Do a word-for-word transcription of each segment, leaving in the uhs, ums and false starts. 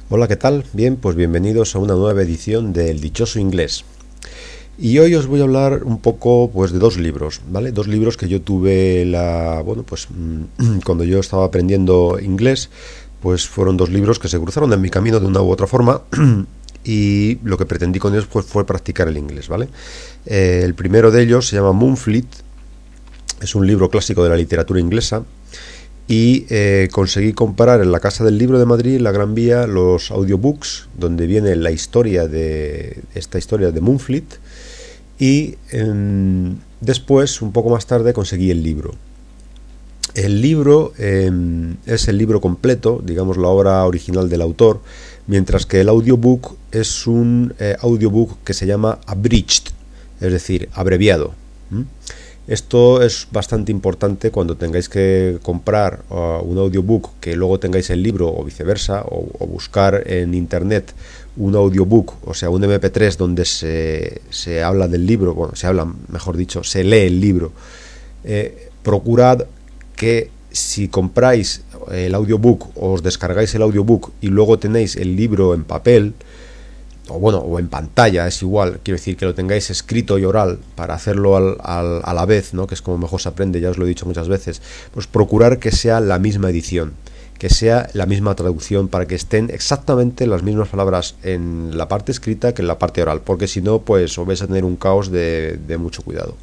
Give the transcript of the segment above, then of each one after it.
Hola, ¿qué tal? Bien, pues bienvenidos a una nueva edición del Dichoso Inglés. Y hoy os voy a hablar un poco, pues, de dos libros, ¿vale? Dos libros que yo tuve la, bueno, pues mm, cuando yo estaba aprendiendo inglés, pues fueron dos libros que se cruzaron en mi camino de una u otra forma y lo que pretendí con ellos pues fue practicar el inglés, ¿vale? Eh, el primero de ellos se llama Moonfleet, es un libro clásico de la literatura inglesa. Y eh, conseguí comprar en la Casa del Libro de Madrid, la Gran Vía, los audiobooks donde viene la historia de esta historia de Moonfleet. Y eh, después, un poco más tarde, conseguí el libro. El libro eh, es el libro completo, digamos la obra original del autor, mientras que el audiobook es un eh, audiobook que se llama abridged, es decir, abreviado. ¿Mm? Esto es bastante importante cuando tengáis que comprar uh, un audiobook que luego tengáis el libro o viceversa, o, o buscar en internet un audiobook, o sea, un eme pe tres donde se, se habla del libro, bueno, se habla, mejor dicho, se lee el libro. Eh, procurad que si compráis el audiobook o os descargáis el audiobook y luego tenéis el libro en papel, o bueno, o en pantalla, es igual, quiero decir que lo tengáis escrito y oral para hacerlo al, al, a la vez, ¿no? Que es como mejor se aprende, ya os lo he dicho muchas veces, pues procurar que sea la misma edición, que sea la misma traducción, para que estén exactamente las mismas palabras en la parte escrita que en la parte oral, porque si no, pues os vais a tener un caos de, de mucho cuidado.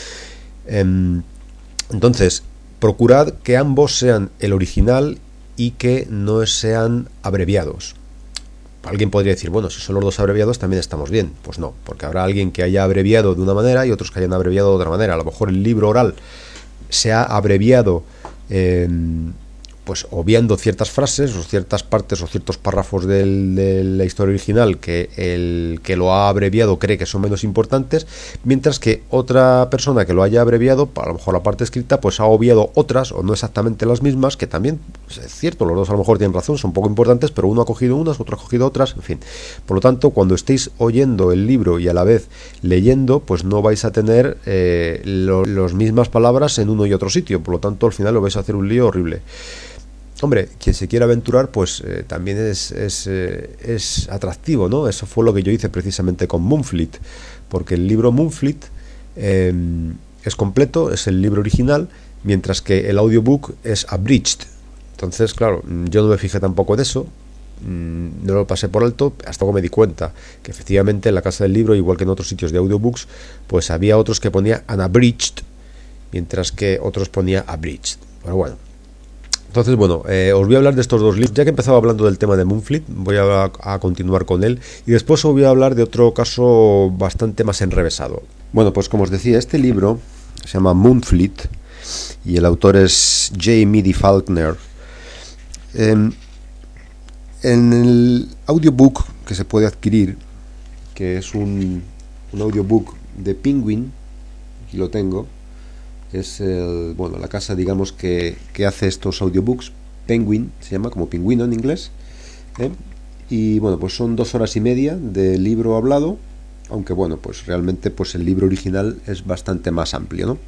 Entonces, procurad que ambos sean el original y que no sean abreviados. Alguien podría decir, bueno, si son los dos abreviados también estamos bien. Pues no, porque habrá alguien que haya abreviado de una manera y otros que hayan abreviado de otra manera. A lo mejor el libro oral se ha abreviado eh, pues obviando ciertas frases o ciertas partes o ciertos párrafos del, de la historia original que el que lo ha abreviado cree que son menos importantes, mientras que otra persona que lo haya abreviado, a lo mejor la parte escrita, pues ha obviado otras o no exactamente las mismas, que también pues es cierto, los dos a lo mejor tienen razón, son poco importantes, pero uno ha cogido unas, otro ha cogido otras, en fin. Por lo tanto, cuando estéis oyendo el libro y a la vez leyendo, pues no vais a tener eh, lo, las mismas palabras en uno y otro sitio, por lo tanto al final lo vais a hacer un lío horrible. Hombre, quien se quiera aventurar, pues eh, también es, es, eh, es atractivo, ¿no? Eso fue lo que yo hice precisamente con Moonfleet, porque el libro Moonfleet eh, es completo, es el libro original, mientras que el audiobook es abridged. Entonces, claro, yo no me fijé tampoco en eso, no lo pasé por alto, hasta que me di cuenta que efectivamente en la Casa del Libro, igual que en otros sitios de audiobooks, pues había otros que ponía unabridged, mientras que otros ponía abridged. Pero bueno. Entonces, bueno, eh, os voy a hablar de estos dos libros. Ya que empezaba hablando del tema de Moonfleet, voy a, a continuar con él. Y después os voy a hablar de otro caso bastante más enrevesado. Bueno, pues como os decía, este libro se llama Moonfleet y el autor es J. Meade Faulkner. Eh, en el audiobook que se puede adquirir, que es un, un audiobook de Penguin, aquí lo tengo. Es el, bueno, la casa, digamos, que, que hace estos audiobooks. Penguin se llama, como pingüino en inglés, ¿eh? Y bueno, pues son dos horas y media de libro hablado, aunque bueno, pues realmente pues el libro original es bastante más amplio, ¿no?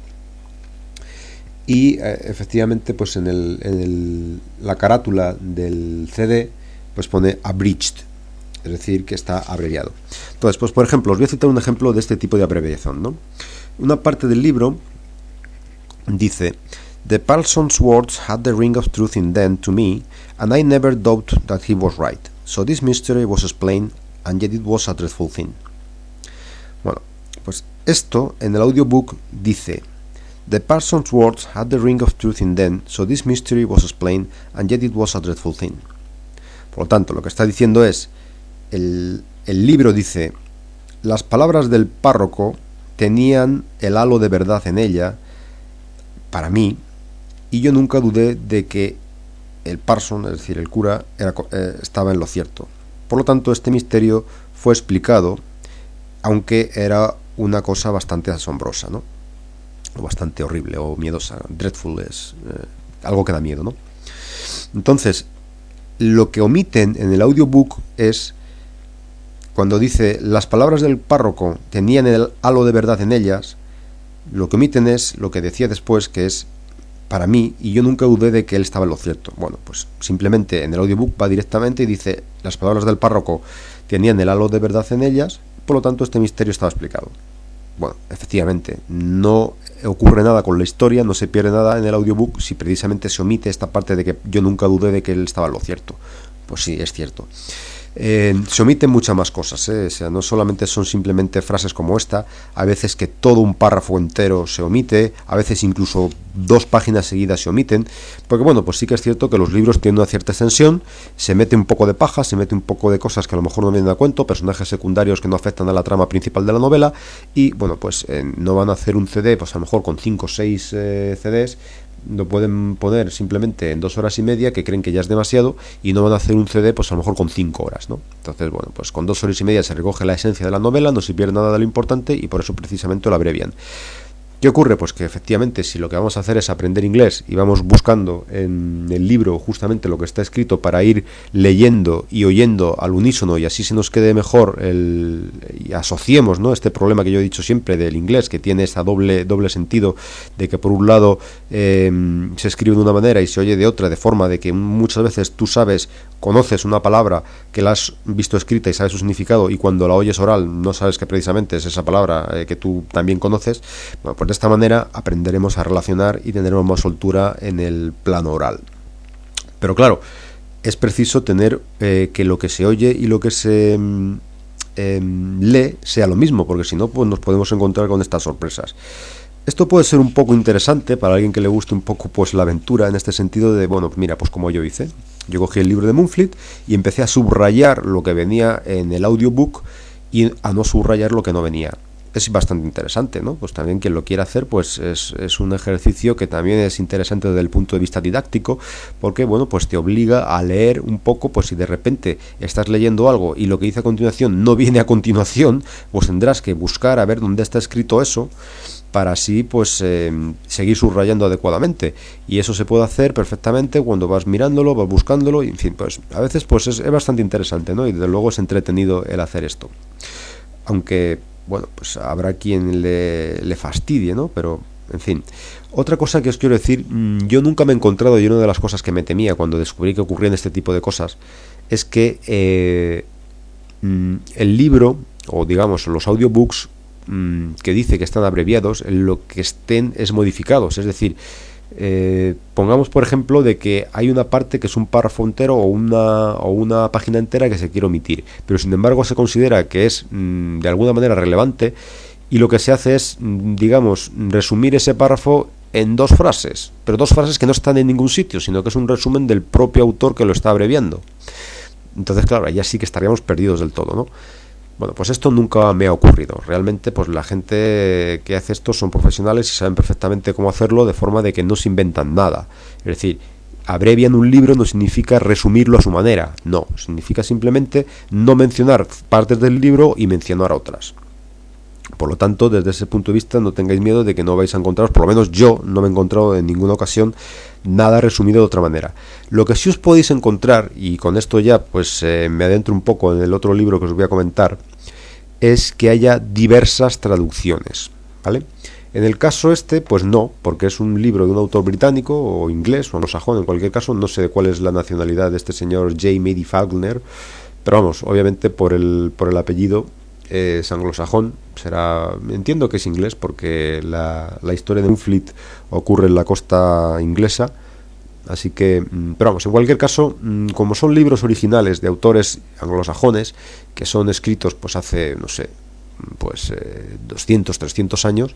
Y eh, efectivamente pues en, el, en el, la carátula del ce de pues pone abridged, es decir, que está abreviado. Entonces, pues por ejemplo, os voy a citar un ejemplo de este tipo de abreviación, ¿no? Una parte del libro dice: The parson's words had the ring of truth in them to me, and I never doubted that he was right. So this mystery was explained, and yet it was a dreadful thing. Bueno, pues esto en el audiobook dice: The parson's words had the ring of truth in them, so this mystery was explained, and yet it was a dreadful thing. Por lo tanto, lo que está diciendo es, el, el libro dice, las palabras del párroco tenían el halo de verdad en ella, para mí, y yo nunca dudé de que el parson, es decir, el cura, era, eh, estaba en lo cierto. Por lo tanto, este misterio fue explicado, aunque era una cosa bastante asombrosa, ¿no? O bastante horrible o miedosa. Dreadful es eh, algo que da miedo, ¿no? Entonces, lo que omiten en el audiobook es, cuando dice las palabras del párroco tenían el halo de verdad en ellas, lo que omiten es lo que decía después, que es para mí, y yo nunca dudé de que él estaba en lo cierto. Bueno, pues simplemente en el audiobook va directamente y dice, las palabras del párroco tenían el halo de verdad en ellas, por lo tanto este misterio estaba explicado. Bueno, efectivamente, no ocurre nada con la historia, no se pierde nada en el audiobook si precisamente se omite esta parte de que yo nunca dudé de que él estaba en lo cierto. Pues sí, es cierto. Eh, se omiten muchas más cosas, ¿eh? O sea, no solamente son simplemente frases como esta, a veces que todo un párrafo entero se omite, a veces incluso dos páginas seguidas se omiten, porque bueno, pues sí que es cierto que los libros tienen una cierta extensión, se mete un poco de paja, se mete un poco de cosas que a lo mejor no vienen a cuento, personajes secundarios que no afectan a la trama principal de la novela, y bueno, pues eh, no van a hacer un C D, pues a lo mejor con cinco o seis eh, C Ds, lo pueden poner simplemente en dos horas y media, que creen que ya es demasiado, y no van a hacer un C D pues a lo mejor con cinco horas, ¿no? Entonces, bueno, pues con dos horas y media se recoge la esencia de la novela, no se pierde nada de lo importante y por eso precisamente lo abrevian. ¿Qué ocurre? Pues que efectivamente si lo que vamos a hacer es aprender inglés y vamos buscando en el libro justamente lo que está escrito para ir leyendo y oyendo al unísono y así se nos quede mejor el, y asociemos, ¿no?, este problema que yo he dicho siempre del inglés, que tiene ese doble, doble sentido de que por un lado eh, se escribe de una manera y se oye de otra, de forma de que muchas veces tú sabes, conoces una palabra que la has visto escrita y sabes su significado y cuando la oyes oral no sabes que precisamente es esa palabra eh, que tú también conoces. Bueno, pues de esta manera aprenderemos a relacionar y tendremos más soltura en el plano oral. Pero claro, es preciso tener eh, que lo que se oye y lo que se eh, lee sea lo mismo, porque si no, pues nos podemos encontrar con estas sorpresas. Esto puede ser un poco interesante para alguien que le guste un poco pues la aventura, en este sentido de, bueno, mira, pues como yo hice, yo cogí el libro de Moonfleet y empecé a subrayar lo que venía en el audiobook y a no subrayar lo que no venía. Es bastante interesante, ¿no? Pues también quien lo quiera hacer, pues es, es un ejercicio que también es interesante desde el punto de vista didáctico, porque, bueno, pues te obliga a leer un poco, pues si de repente estás leyendo algo y lo que dice a continuación no viene a continuación, pues tendrás que buscar a ver dónde está escrito eso, para así, pues, eh, seguir subrayando adecuadamente. Y eso se puede hacer perfectamente cuando vas mirándolo, vas buscándolo, y en fin, pues a veces pues es, es bastante interesante, ¿no? Y desde luego es entretenido el hacer esto. Aunque... bueno, pues habrá quien le, le fastidie, ¿no? Pero, en fin. Otra cosa que os quiero decir, yo nunca me he encontrado, y una de las cosas que me temía cuando descubrí que ocurrían este tipo de cosas, es que eh, el libro, o digamos, los audiobooks que dice que están abreviados, lo que estén es modificados, es decir, Eh, pongamos por ejemplo de que hay una parte que es un párrafo entero o una, o una página entera que se quiere omitir, pero sin embargo se considera que es mmm, de alguna manera relevante y lo que se hace es, mmm, digamos, resumir ese párrafo en dos frases, pero dos frases que no están en ningún sitio, sino que es un resumen del propio autor que lo está abreviando. Entonces, claro, ya sí que estaríamos perdidos del todo, ¿no? Bueno, pues esto nunca me ha ocurrido. Realmente, pues la gente que hace esto son profesionales y saben perfectamente cómo hacerlo, de forma de que no se inventan nada. Es decir, abrevian un libro no significa resumirlo a su manera. No, significa simplemente no mencionar partes del libro y mencionar otras. Por lo tanto, desde ese punto de vista, no tengáis miedo de que no vais a encontraros, por lo menos yo no me he encontrado en ninguna ocasión nada resumido de otra manera. Lo que sí os podéis encontrar, y con esto ya pues eh, me adentro un poco en el otro libro que os voy a comentar, es que haya diversas traducciones, ¿vale? En el caso este, pues no, porque es un libro de un autor británico o inglés o anglosajón, en cualquier caso, no sé cuál es la nacionalidad de este señor J. Mady Faulkner, pero vamos, obviamente por el, por el apellido es anglosajón, será, entiendo que es inglés porque la, la historia de Moonfleet ocurre en la costa inglesa, así que, pero vamos, en cualquier caso, como son libros originales de autores anglosajones que son escritos pues hace, no sé, pues eh, doscientos, trescientos años,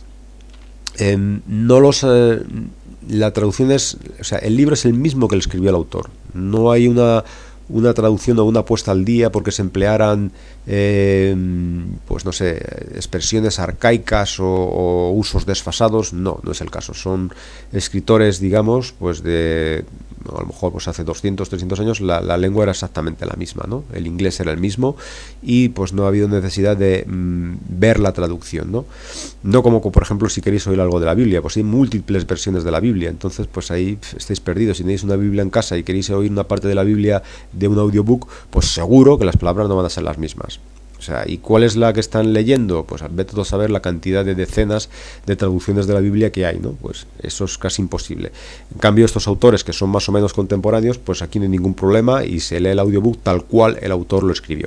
eh, no los eh, la traducción es, o sea, el libro es el mismo que lo escribió el autor, no hay una una traducción o una puesta al día porque se emplearan eh, pues no sé, expresiones arcaicas o, o usos desfasados. No, no es el caso. Son escritores, digamos, pues de, a lo mejor pues hace doscientos, trescientos años la, la lengua era exactamente la misma, ¿no? El inglés era el mismo y pues no ha habido necesidad de mmm, ver la traducción, ¿no? No como, por ejemplo, si queréis oír algo de la Biblia, pues hay múltiples versiones de la Biblia, entonces pues ahí pff, estáis perdidos. Si tenéis una Biblia en casa y queréis oír una parte de la Biblia de un audiobook, pues seguro que las palabras no van a ser las mismas. O sea, ¿y cuál es la que están leyendo? Pues vete a saber la cantidad de decenas de traducciones de la Biblia que hay, ¿no? Pues eso es casi imposible. En cambio, estos autores que son más o menos contemporáneos, pues aquí no hay ningún problema y se lee el audiobook tal cual el autor lo escribió.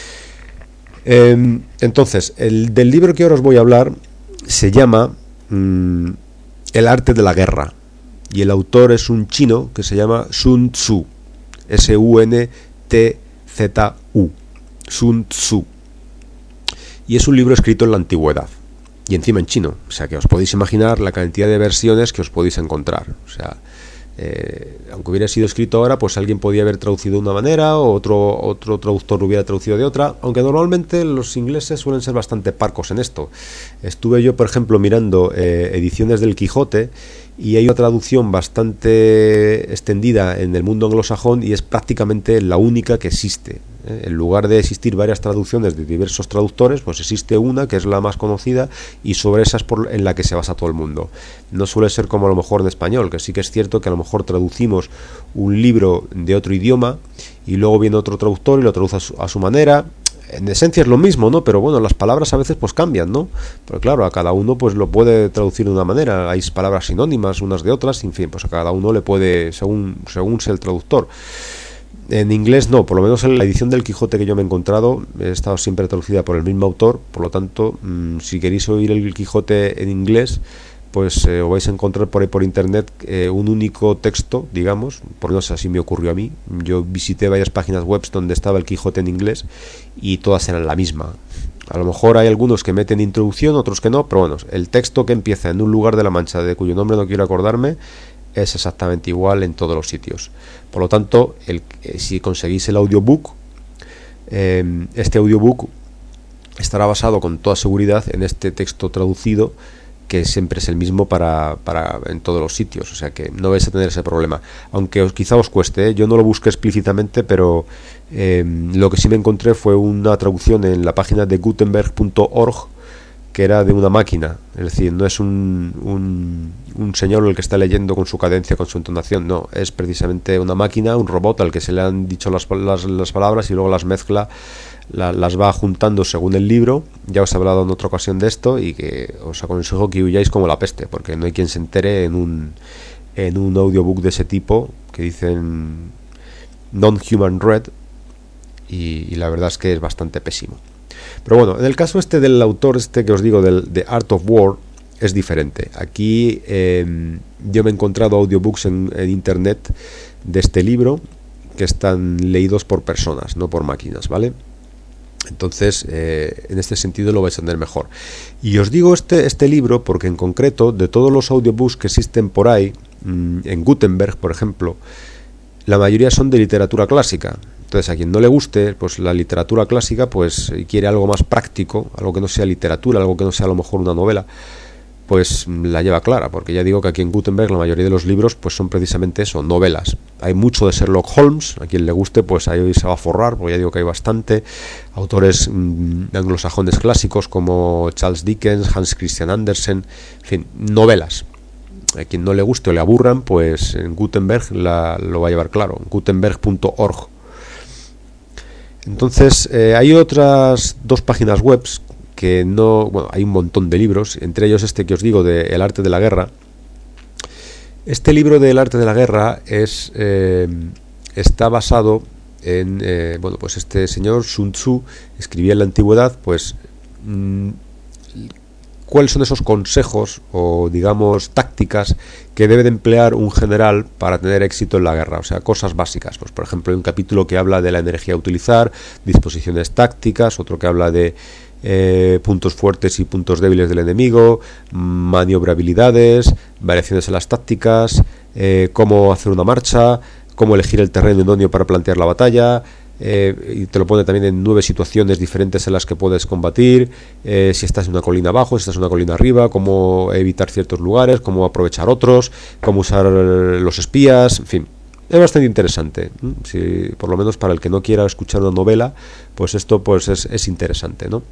Eh, entonces, el del libro que ahora os voy a hablar se llama mmm, El arte de la guerra, y el autor es un chino que se llama Sun Tzu, S U N T Z U, Sun Tzu. Y es un libro escrito en la antigüedad y encima en chino, o sea que os podéis imaginar la cantidad de versiones que os podéis encontrar. O sea, eh, aunque hubiera sido escrito ahora, pues alguien podía haber traducido de una manera, o otro, otro traductor lo hubiera traducido de otra, aunque normalmente los ingleses suelen ser bastante parcos en esto. Estuve yo, por ejemplo, mirando eh, ediciones del Quijote, y hay una traducción bastante extendida en el mundo anglosajón y es prácticamente la única que existe. ¿eh? En lugar de existir varias traducciones de diversos traductores, pues existe una que es la más conocida y sobre esa es por, en la que se basa todo el mundo. No suele ser como a lo mejor en español, que sí que es cierto que a lo mejor traducimos un libro de otro idioma y luego viene otro traductor y lo traduce a su, a su manera. En esencia es lo mismo, ¿no? Pero bueno, las palabras a veces pues cambian, ¿no? Pero claro, a cada uno pues lo puede traducir de una manera. Hay palabras sinónimas unas de otras, en fin, pues a cada uno le puede, según, según sea el traductor. En inglés no, por lo menos en la edición del Quijote que yo me he encontrado, he estado siempre traducida por el mismo autor, por lo tanto, mmm, si queréis oír el Quijote en inglés, pues eh, os vais a encontrar por ahí por internet eh, un único texto, digamos, por lo menos así me ocurrió a mí. Yo visité varias páginas web donde estaba el Quijote en inglés y todas eran la misma. A lo mejor hay algunos que meten introducción, otros que no, pero bueno, el texto que empieza en un lugar de la Mancha, de cuyo nombre no quiero acordarme, es exactamente igual en todos los sitios. Por lo tanto, el, eh, si conseguís el audiobook, eh, este audiobook estará basado con toda seguridad en este texto traducido, que siempre es el mismo para, para en todos los sitios, o sea que no vais a tener ese problema, aunque os, quizá os cueste, ¿eh? Yo no lo busqué explícitamente, pero eh, lo que sí me encontré fue una traducción en la página de gutenberg punto org, que era de una máquina, es decir, no es un, un, un señor el que está leyendo con su cadencia, con su entonación, no, es precisamente una máquina, un robot al que se le han dicho las, las, las palabras y luego las mezcla, la, las va juntando según el libro. Ya os he hablado en otra ocasión de esto y que os aconsejo que huyáis como la peste, porque no hay quien se entere en un, en un audiobook de ese tipo que dicen non-human read y, y la verdad es que es bastante pésimo. Pero bueno, en el caso este del autor este que os digo, del The Art of War, es diferente. Aquí eh, yo me he encontrado audiobooks en, en internet de este libro que están leídos por personas, no por máquinas, ¿vale? Entonces, eh, en este sentido lo vais a entender mejor. Y os digo este, este libro porque en concreto, de todos los audiobooks que existen por ahí, mmm, en Gutenberg, por ejemplo, la mayoría son de literatura clásica. Entonces, a quien no le guste, pues la literatura clásica, pues quiere algo más práctico, algo que no sea literatura, algo que no sea a lo mejor una novela, pues la lleva clara, porque ya digo que aquí en Gutenberg la mayoría de los libros pues son precisamente eso, novelas. Hay mucho de Sherlock Holmes, a quien le guste pues ahí se va a forrar, porque ya digo que hay bastante autores mmm, anglosajones clásicos como Charles Dickens, Hans Christian Andersen, en fin, novelas. A quien no le guste o le aburran, pues en Gutenberg la, lo va a llevar claro, gutenberg punto org. Entonces, eh, hay otras dos páginas web que no... Bueno, hay un montón de libros, entre ellos este que os digo de El arte de la guerra. Este libro de El arte de la guerra es eh, está basado en... Eh, bueno, pues este señor Sun Tzu escribía en la antigüedad, pues... Mmm, cuáles son esos consejos o digamos tácticas que debe de emplear un general para tener éxito en la guerra, o sea, cosas básicas. Pues por ejemplo hay un capítulo que habla de la energía a utilizar, disposiciones tácticas, otro que habla de eh, puntos fuertes y puntos débiles del enemigo, maniobrabilidades, variaciones en las tácticas, eh, cómo hacer una marcha, cómo elegir el terreno idóneo para plantear la batalla. Eh, y te lo pone también en nueve situaciones diferentes en las que puedes combatir, eh, si estás en una colina abajo, si estás en una colina arriba, cómo evitar ciertos lugares, cómo aprovechar otros, cómo usar los espías, en fin, es bastante interesante. Si, por lo menos para el que no quiera escuchar una novela, pues esto pues es, es interesante, ¿no?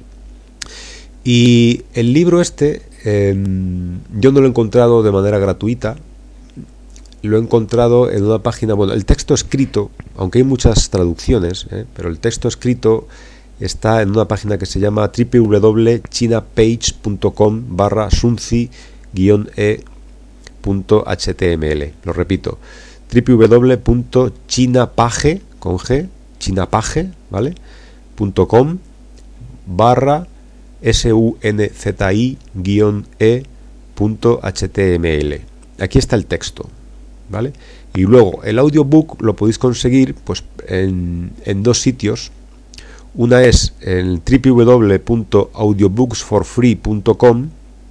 Y el libro este eh, yo no lo he encontrado de manera gratuita. Lo he encontrado en una página, bueno, el texto escrito, aunque hay muchas traducciones, ¿eh? pero el texto escrito está en una página que se llama w w w punto chinapage punto com barra sunzi guión e punto h t m l. Lo repito, w w w punto chinapage con g, chinapage, ¿vale? .com barra sunzi guión e punto h t m l. Aquí está el texto, ¿vale? Y luego el audiobook lo podéis conseguir pues en, en dos sitios. Una es en w w w punto audiobooks for free punto com.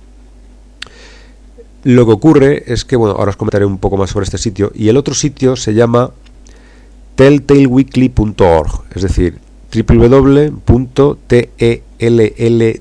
Lo que ocurre es que, bueno, ahora os comentaré un poco más sobre este sitio. Y el otro sitio se llama telltale weekly punto org, es decir, w w w punto telltale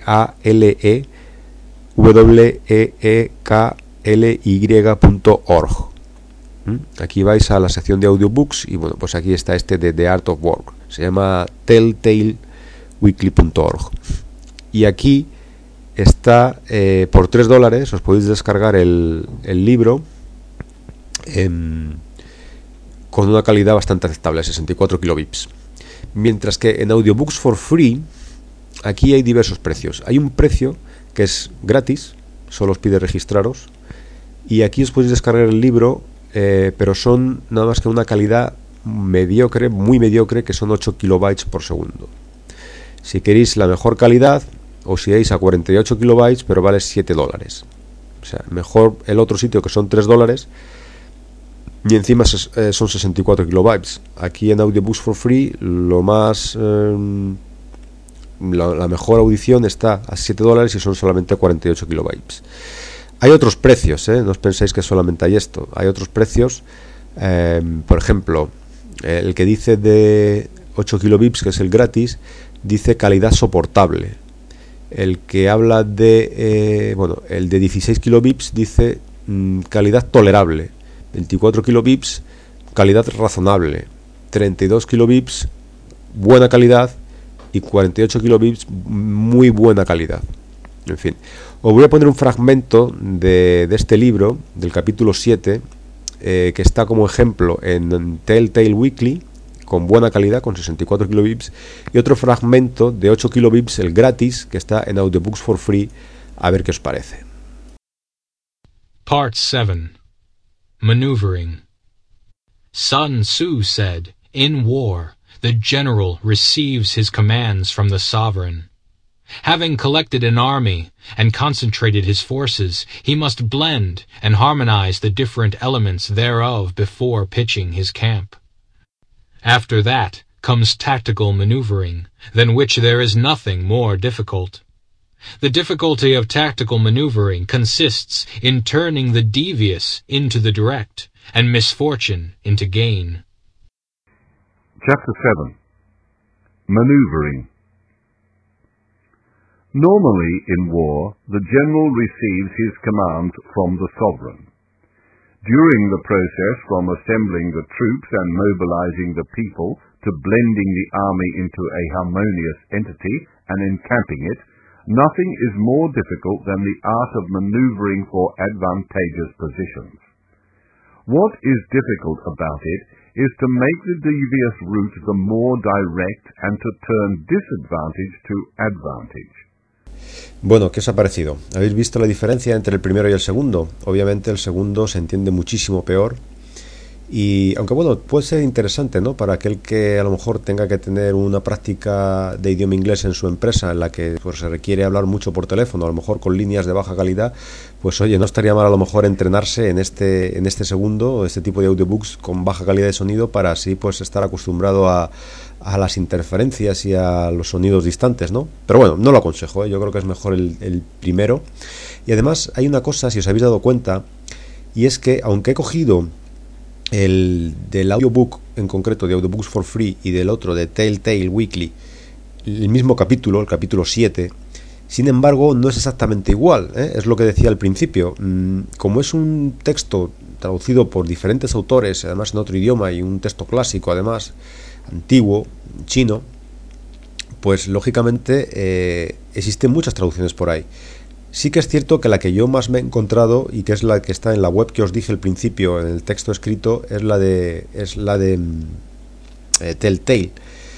weekly punto org. Aquí vais a la sección de audiobooks y bueno, pues aquí está este de The Art of Work. Se llama telltale weekly punto org. Y aquí está eh, por tres dólares, os podéis descargar el, el libro eh, con una calidad bastante aceptable, sesenta y cuatro kilobits. Mientras que en Audiobooks for Free, aquí hay diversos precios. Hay un precio que es gratis, solo os pide registraros, y aquí os podéis descargar el libro, eh, pero son nada más que una calidad mediocre, muy mediocre, que son ocho kilobytes por segundo. Si queréis la mejor calidad, os iréis a cuarenta y ocho kilobytes, pero vale siete dólares. O sea, mejor el otro sitio, que son tres dólares, y encima eh, son sesenta y cuatro kilobytes. Aquí en Audiobooks for Free, lo más eh, la, la mejor audición está a siete dólares y son solamente cuarenta y ocho kilobytes. Hay otros precios, ¿eh? No os penséis que solamente hay esto. Hay otros precios, eh, por ejemplo, el que dice de ocho kilobits, que es el gratis, dice calidad soportable. El que habla de, eh, bueno, el de dieciséis kilobits dice mmm, calidad tolerable. veinticuatro kilobits, calidad razonable. treinta y dos kilobits, buena calidad. Y cuarenta y ocho kilobits, muy buena calidad. En fin, os voy a poner un fragmento de, de este libro, del capítulo siete, eh, que está como ejemplo en Telltale Weekly, con buena calidad, con sesenta y cuatro kilobits, y otro fragmento de ocho kilobits, el gratis, que está en Audiobooks for Free, a ver qué os parece. Part seven. Maneuvering. Sun Tzu said, in war, the general receives his commands from the sovereign. Having collected an army and concentrated his forces, he must blend and harmonize the different elements thereof before pitching his camp. After that comes tactical maneuvering, than which there is nothing more difficult. The difficulty of tactical maneuvering consists in turning the devious into the direct, and misfortune into gain. Chapter seven. Maneuvering. Normally in war, the general receives his commands from the sovereign. During the process from assembling the troops and mobilizing the people to blending the army into a harmonious entity and encamping it, nothing is more difficult than the art of maneuvering for advantageous positions. What is difficult about it is to make the devious route the more direct and to turn disadvantage to advantage. Bueno, ¿qué os ha parecido? ¿Habéis visto la diferencia entre el primero y el segundo? Obviamente el segundo se entiende muchísimo peor. Y aunque bueno, puede ser interesante, ¿no? Para aquel que a lo mejor tenga que tener una práctica de idioma inglés en su empresa, en la que pues, se requiere hablar mucho por teléfono, a lo mejor con líneas de baja calidad, pues oye, no estaría mal a lo mejor entrenarse en este en este segundo, este tipo de audiobooks con baja calidad de sonido, para así pues estar acostumbrado a, a las interferencias y a los sonidos distantes, ¿no? Pero bueno, no lo aconsejo, ¿eh? Yo creo que es mejor el, el primero. Y además hay una cosa, si os habéis dado cuenta, y es que aunque he cogido el del audiobook en concreto de Audiobooks for Free y del otro de Telltale Weekly, el mismo capítulo, el capítulo siete, sin embargo no es exactamente igual, ¿eh? Es lo que decía al principio. Como es un texto traducido por diferentes autores, además en otro idioma, y un texto clásico además, antiguo, chino, pues lógicamente eh, existen muchas traducciones por ahí. Sí que es cierto que la que yo más me he encontrado, y que es la que está en la web que os dije al principio, en el texto escrito, es la de es la de eh, Telltale.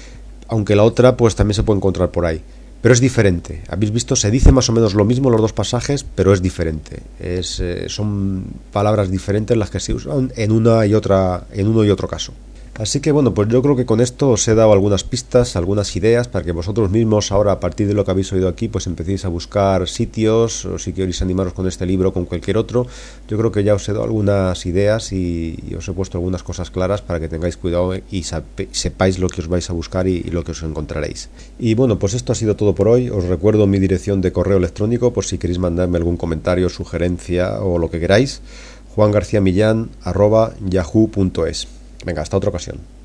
aunque la otra pues también se puede encontrar por ahí. Pero es diferente. Habéis visto, se dice más o menos lo mismo en los dos pasajes, pero es diferente. Es, eh, son palabras diferentes las que se usan en una y otra, en uno y otro caso. Así que bueno, pues yo creo que con esto os he dado algunas pistas, algunas ideas para que vosotros mismos ahora, a partir de lo que habéis oído aquí, pues empecéis a buscar sitios, o si queréis animaros con este libro o con cualquier otro. Yo creo que ya os he dado algunas ideas y, y os he puesto algunas cosas claras para que tengáis cuidado y sepáis lo que os vais a buscar y, y lo que os encontraréis. Y bueno, pues esto ha sido todo por hoy. Os recuerdo mi dirección de correo electrónico por si queréis mandarme algún comentario, sugerencia o lo que queráis. juan garcía millán arroba yahoo punto es. Venga, hasta otra ocasión.